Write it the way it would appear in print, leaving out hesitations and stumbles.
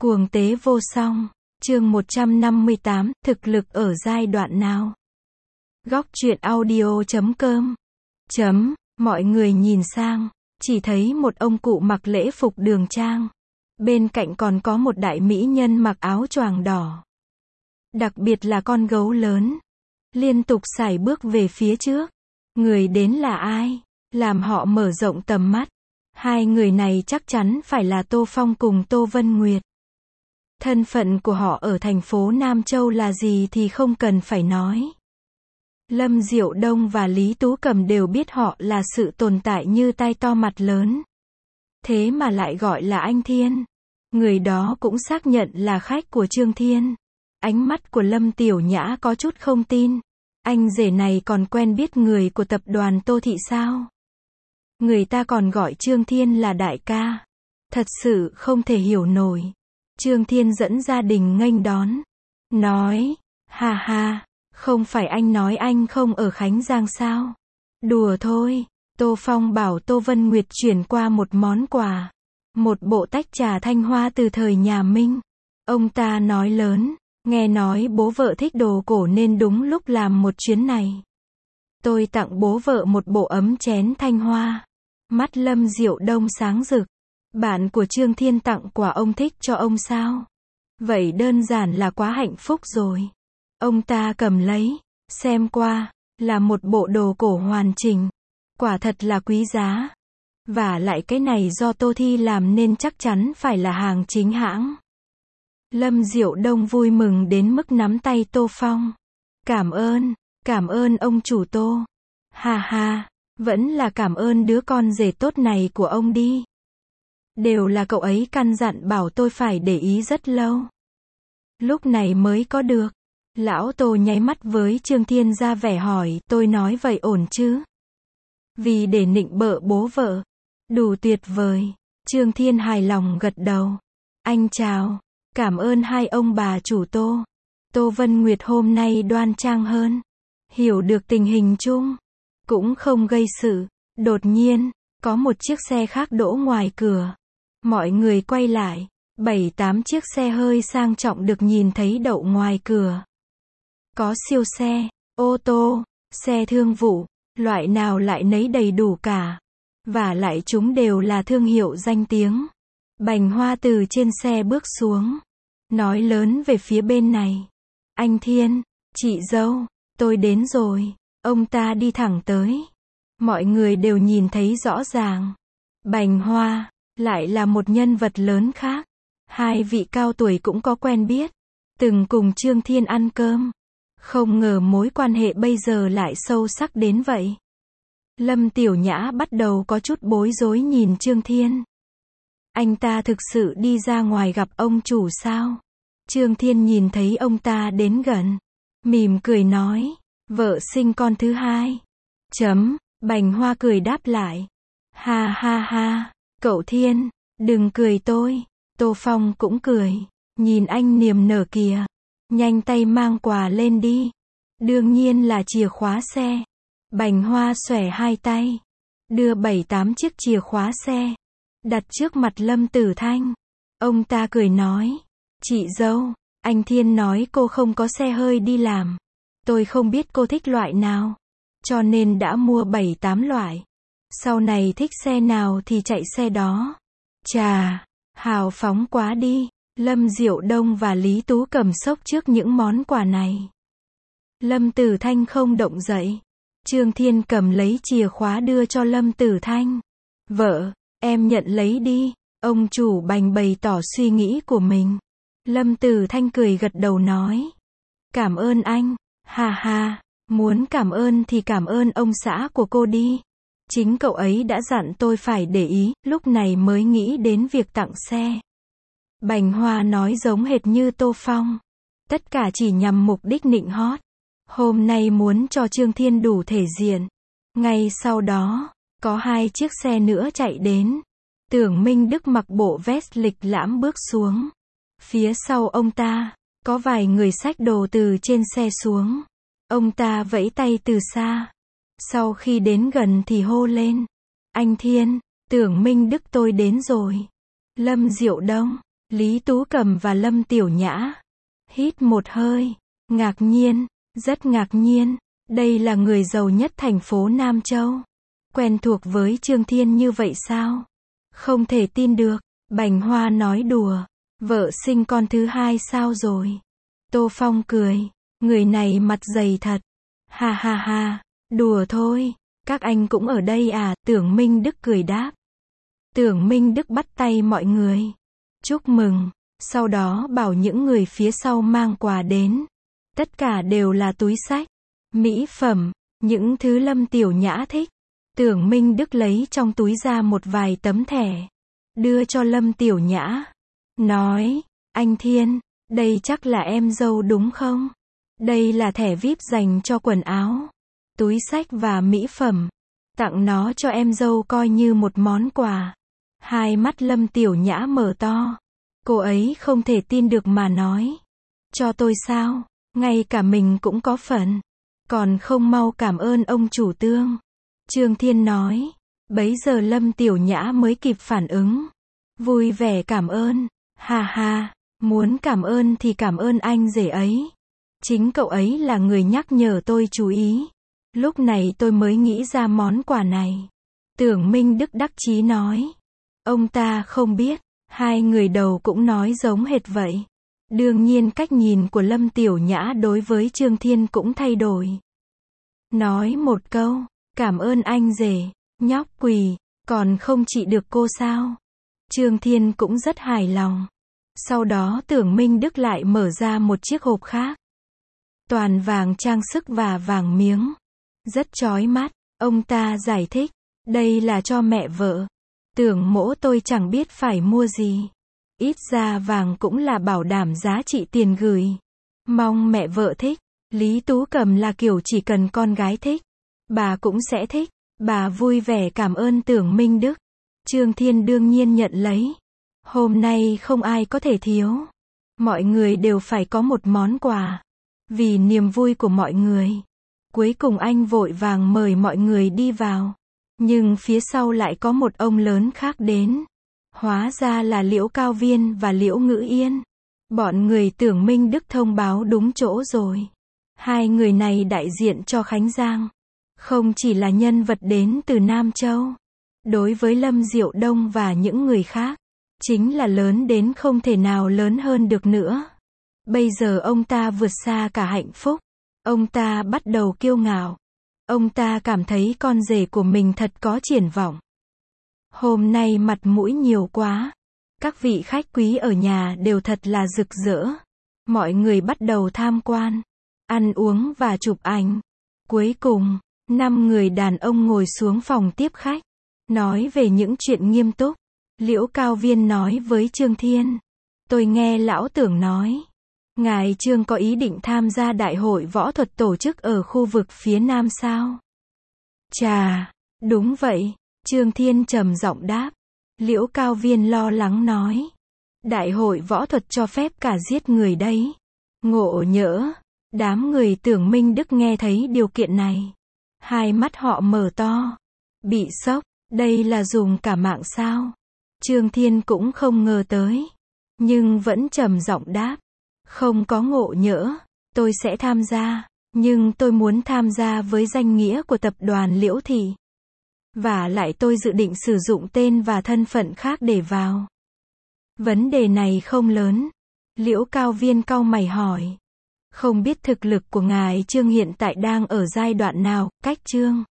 Cuồng tế vô song, chương 158, thực lực ở giai đoạn nào? Góc truyện audio.com. Mọi người nhìn sang, chỉ thấy một ông cụ mặc lễ phục đường trang. Bên cạnh còn có một đại mỹ nhân mặc áo choàng đỏ. Đặc biệt là con gấu lớn. Liên tục sải bước về phía trước. Người đến là ai? Làm họ mở rộng tầm mắt. Hai người này chắc chắn phải là Tô Phong cùng Tô Vân Nguyệt. Thân phận của họ ở thành phố Nam Châu là gì thì không cần phải nói. Lâm Diệu Đông và Lý Tú Cầm đều biết họ là sự tồn tại như tai to mặt lớn. Thế mà lại gọi là anh Thiên. Người đó cũng xác nhận là khách của Trương Thiên. Ánh mắt của Lâm Tiểu Nhã có chút không tin. Anh rể này còn quen biết người của tập đoàn Tô Thị sao? Người ta còn gọi Trương Thiên là đại ca. Thật sự không thể hiểu nổi. Trương Thiên dẫn gia đình nghênh đón. Nói, ha ha, không phải anh nói anh không ở Khánh Giang sao? Đùa thôi. Tô Phong bảo Tô Vân Nguyệt chuyển qua một món quà. Một bộ tách trà Thanh Hoa từ thời nhà Minh. Ông ta nói lớn, nghe nói bố vợ thích đồ cổ nên đúng lúc làm một chuyến này. Tôi tặng bố vợ một bộ ấm chén Thanh Hoa. Mắt Lâm Diệu Đông sáng rực. Bạn của Trương Thiên tặng quà ông thích cho ông sao? Vậy đơn giản là quá hạnh phúc rồi. Ông ta cầm lấy, xem qua, là một bộ đồ cổ hoàn chỉnh. Quả thật là quý giá. Và lại cái này do Tô Thi làm nên chắc chắn phải là hàng chính hãng. Lâm Diệu Đông vui mừng đến mức nắm tay Tô Phong. Cảm ơn ông chủ Tô. Ha ha, vẫn là cảm ơn đứa con rể tốt này của ông đi. Đều là cậu ấy căn dặn bảo tôi phải để ý rất lâu. Lúc này mới có được. Lão Tô nháy mắt với Trương Thiên ra vẻ hỏi, tôi nói vậy ổn chứ? Vì để nịnh bợ bố vợ. Đủ tuyệt vời. Trương Thiên hài lòng gật đầu. Anh chào. Cảm ơn hai ông bà chủ Tô. Tô Vân Nguyệt hôm nay đoan trang hơn. Hiểu được tình hình chung. Cũng không gây sự. Đột nhiên, có một chiếc xe khác đỗ ngoài cửa. Mọi người quay lại. 7-8 chiếc xe hơi sang trọng được nhìn thấy đậu ngoài cửa. Có siêu xe, ô tô, xe thương vụ, loại nào lại nấy đầy đủ cả. Và lại chúng đều là thương hiệu danh tiếng. Bành Hoa từ trên xe bước xuống. Nói lớn về phía bên này. Anh Thiên, chị dâu, tôi đến rồi. Ông ta đi thẳng tới. Mọi người đều nhìn thấy rõ ràng. Bành Hoa, lại là một nhân vật lớn khác. Hai vị cao tuổi cũng có quen biết. Từng cùng Trương Thiên ăn cơm. Không ngờ mối quan hệ bây giờ lại sâu sắc đến vậy. Lâm Tiểu Nhã bắt đầu có chút bối rối nhìn Trương Thiên. Anh ta thực sự đi ra ngoài gặp ông chủ sao? Trương Thiên nhìn thấy ông ta đến gần. Mỉm cười nói. Vợ sinh con thứ hai. Bành Hoa cười đáp lại. Ha ha ha. Cậu Thiên, đừng cười tôi. Tô Phong cũng cười. Nhìn anh niềm nở kìa. Nhanh tay mang quà lên đi. Đương nhiên là chìa khóa xe. Bành Hoa xòe hai tay. Đưa 7-8 chiếc chìa khóa xe. Đặt trước mặt Lâm Tử Thanh. Ông ta cười nói. Chị dâu, anh Thiên nói cô không có xe hơi đi làm. Tôi không biết cô thích loại nào. Cho nên đã mua 7-8 loại. Sau này thích xe nào thì chạy xe đó. Chà, hào phóng quá đi. Lâm Diệu Đông và Lý Tú Cầm sốc trước những món quà này. Lâm Tử Thanh không động dậy. Trương Thiên cầm lấy chìa khóa đưa cho Lâm Tử Thanh. Vợ, em nhận lấy đi. Ông chủ Bành bày tỏ suy nghĩ của mình. Lâm Tử Thanh cười gật đầu nói. Cảm ơn anh. Ha ha, muốn cảm ơn thì cảm ơn ông xã của cô đi. Chính cậu ấy đã dặn tôi phải để ý, lúc này mới nghĩ đến việc tặng xe. Bành Hoa nói giống hệt như Tô Phong. Tất cả chỉ nhằm mục đích nịnh hót. Hôm nay muốn cho Trương Thiên đủ thể diện. Ngay sau đó, có 2 chiếc xe nữa chạy đến. Tưởng Minh Đức mặc bộ vest lịch lãm bước xuống. Phía sau ông ta, có vài người xách đồ từ trên xe xuống. Ông ta vẫy tay từ xa. Sau khi đến gần thì hô lên. Anh Thiên, Tưởng Minh Đức tôi đến rồi. Lâm Diệu Đông, Lý Tú Cầm và Lâm Tiểu Nhã hít một hơi, ngạc nhiên, rất ngạc nhiên, đây là người giàu nhất thành phố Nam Châu. Quen thuộc với Trương Thiên như vậy sao? Không thể tin được, Bành Hoa nói đùa, vợ sinh con thứ hai sao rồi? Tô Phong cười, người này mặt dày thật. Ha ha ha, đùa thôi, các anh cũng ở đây à? Tưởng Minh Đức cười đáp. Tưởng Minh Đức bắt tay mọi người. Chúc mừng, sau đó bảo những người phía sau mang quà đến. Tất cả đều là túi xách, mỹ phẩm, những thứ Lâm Tiểu Nhã thích. Tưởng Minh Đức lấy trong túi ra một vài tấm thẻ, đưa cho Lâm Tiểu Nhã. Nói, anh Thiên, đây chắc là em dâu đúng không? Đây là thẻ VIP dành cho quần áo, túi xách và mỹ phẩm. Tặng nó cho em dâu coi như một món quà. Hai mắt Lâm Tiểu Nhã mở to. Cô ấy không thể tin được mà nói. Cho tôi sao? Ngay cả mình cũng có phần. Còn không mau cảm ơn ông chủ Tương. Trương Thiên nói. Bấy giờ Lâm Tiểu Nhã mới kịp phản ứng. Vui vẻ cảm ơn. Ha ha, muốn cảm ơn thì cảm ơn anh rể ấy. Chính cậu ấy là người nhắc nhở tôi chú ý. Lúc này tôi mới nghĩ ra món quà này. Tưởng Minh Đức đắc chí nói. Ông ta không biết. Hai người đầu cũng nói giống hệt vậy. Đương nhiên cách nhìn của Lâm Tiểu Nhã đối với Trương Thiên cũng thay đổi. Nói một câu, cảm ơn anh rể, nhóc quỳ, còn không trị được cô sao? Trương Thiên cũng rất hài lòng. Sau đó Tưởng Minh Đức lại mở ra một chiếc hộp khác. Toàn vàng trang sức và vàng miếng. Rất chói mắt, ông ta giải thích, đây là cho mẹ vợ. Tưởng mỗ tôi chẳng biết phải mua gì. Ít ra vàng cũng là bảo đảm giá trị tiền gửi. Mong mẹ vợ thích. Lý Tú Cầm là kiểu chỉ cần con gái thích, bà cũng sẽ thích. Bà vui vẻ cảm ơn Tưởng Minh Đức. Trương Thiên đương nhiên nhận lấy. Hôm nay không ai có thể thiếu. Mọi người đều phải có một món quà. Vì niềm vui của mọi người. Cuối cùng anh vội vàng mời mọi người đi vào. Nhưng phía sau lại có một ông lớn khác đến. Hóa ra là Liễu Cao Viên và Liễu Ngữ Yên. Bọn người Tưởng Minh Đức thông báo đúng chỗ rồi. Hai người này đại diện cho Khánh Giang. Không chỉ là nhân vật đến từ Nam Châu. Đối với Lâm Diệu Đông và những người khác, chính là lớn đến không thể nào lớn hơn được nữa. Bây giờ ông ta vượt xa cả hạnh phúc. Ông ta bắt đầu kiêu ngạo. Ông ta cảm thấy con rể của mình thật có triển vọng. Hôm nay mặt mũi nhiều quá. Các vị khách quý ở nhà đều thật là rực rỡ. Mọi người bắt đầu tham quan, ăn uống và chụp ảnh. Cuối cùng, 5 người đàn ông ngồi xuống phòng tiếp khách. Nói về những chuyện nghiêm túc. Liễu Cao Viên nói với Trương Thiên. Tôi nghe lão Tưởng nói. Ngài Trương có ý định tham gia đại hội võ thuật tổ chức ở khu vực phía Nam sao? Chà, đúng vậy. Trương Thiên trầm giọng đáp. Liễu Cao Viên lo lắng nói. Đại hội võ thuật cho phép cả giết người đấy. Ngộ nhỡ. Đám người Tưởng Minh Đức nghe thấy điều kiện này. Hai mắt họ mở to. Bị sốc. Đây là dùng cả mạng sao? Trương Thiên cũng không ngờ tới. Nhưng vẫn trầm giọng đáp. Không có ngộ nhỡ. Tôi sẽ tham gia. Nhưng tôi muốn tham gia với danh nghĩa của tập đoàn Liễu Thị. Và lại tôi dự định sử dụng tên và thân phận khác để vào. Vấn đề này không lớn. Liễu Cao Viên cau mày hỏi. Không biết thực lực của ngài Trương hiện tại đang ở giai đoạn nào, cách Trương